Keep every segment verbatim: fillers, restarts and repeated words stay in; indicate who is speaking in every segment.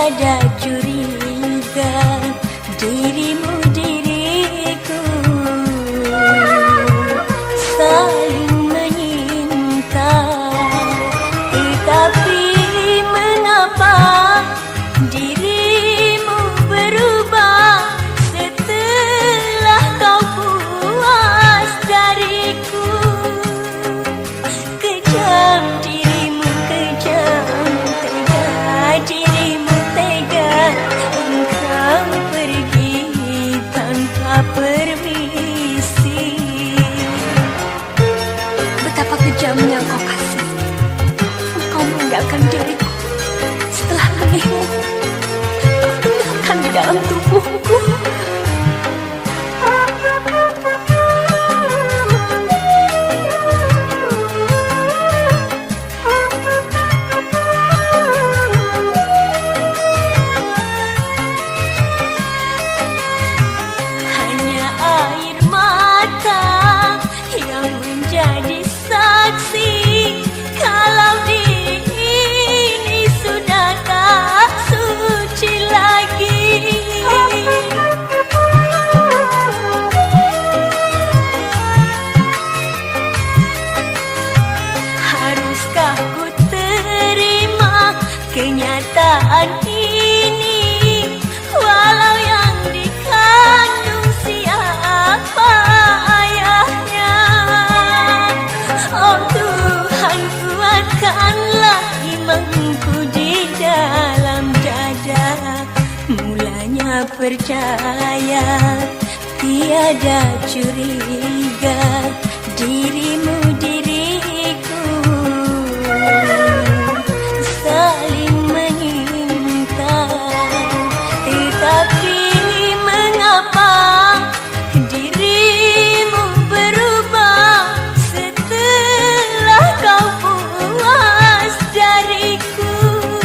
Speaker 1: tiada curiga dirimu diriku saling menyinta, tetapi mengapa dirimu berubah setelah kau puas dariku? Kejam dirimu, kejam, tega dirimu, tega engkau pergi tanpa permisi. Betapa kejamnya kau kasih, engkau meninggalkan diriku setelah langitmu kau tinggalkan di dalam tubuhku. Hanya air mata yang menjadi saksi kalau diri ini sudah tak suci lagi. Haruskah ku terima kenyataan ini, walau yang dikandung siapa ayahnya? Oh Tuhan, kuatkanlah imanku di dalam dada, mulanya percaya tiada curiga dirimu diriku saling menyinta, tetapi mengapa dirimu berubah setelah kau puas dariku?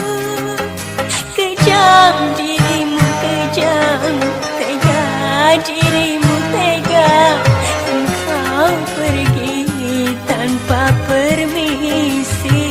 Speaker 1: Kejam dirimu, kejam, tega dirimu, tega engkau pergi tanpa permisi.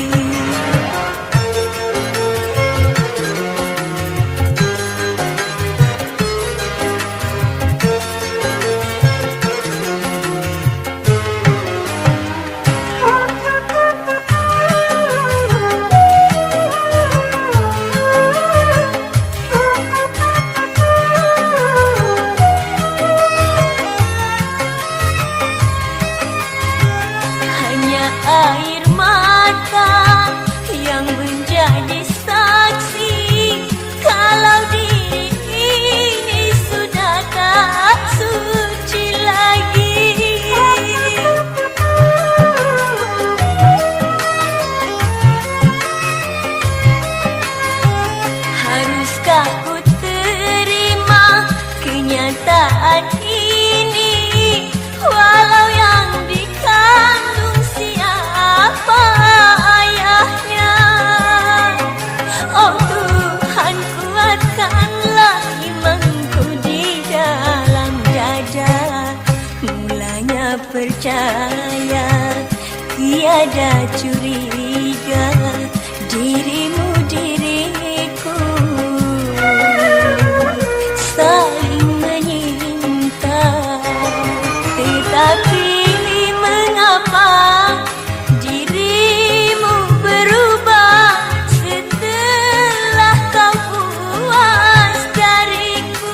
Speaker 1: Hanya air mata yang menjadi saksi kalau diri ini sudah tak suci lagi. Haruskah ku terima kenyataan ini, walau yang dikandung siapa ayahnya? Oh Tuhan, kuatkanlah imanku di dalam dada, mulanya percaya tiada curiga dirimu diriku saling menyinta, tetapi mengapa dirimu berubah setelah kau puas dariku?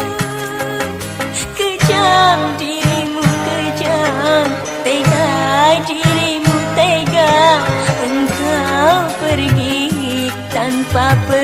Speaker 1: Kejam dirimu, kejam, tega dirimu, tega engkau pergi tanpa pergi.